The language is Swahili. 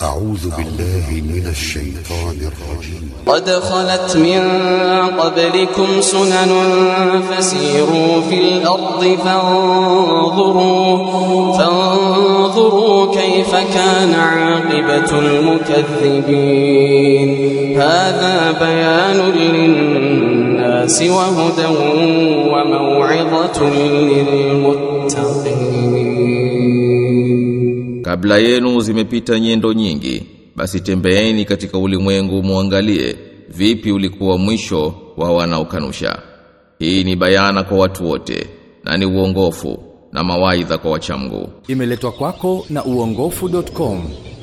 أعوذ بالله من الشيطان الرجيم. قد خلت من قبلكم سنن فسيروا في الأرض فانظروا كيف كان عاقبة المكذبين. هذا بيان للناس وهدى وموعظة للمتقين. Kabla yenu zimepita nyendo nyingi, basi tembeeni katika ulimwengu muangalie vipi ulikuwa mwisho wa wanaokanusha. Hii ni bayana kwa watu wote na ni uongofu na mawaidha kwa wachamgu. Imeletwa kwako na uongofu.com.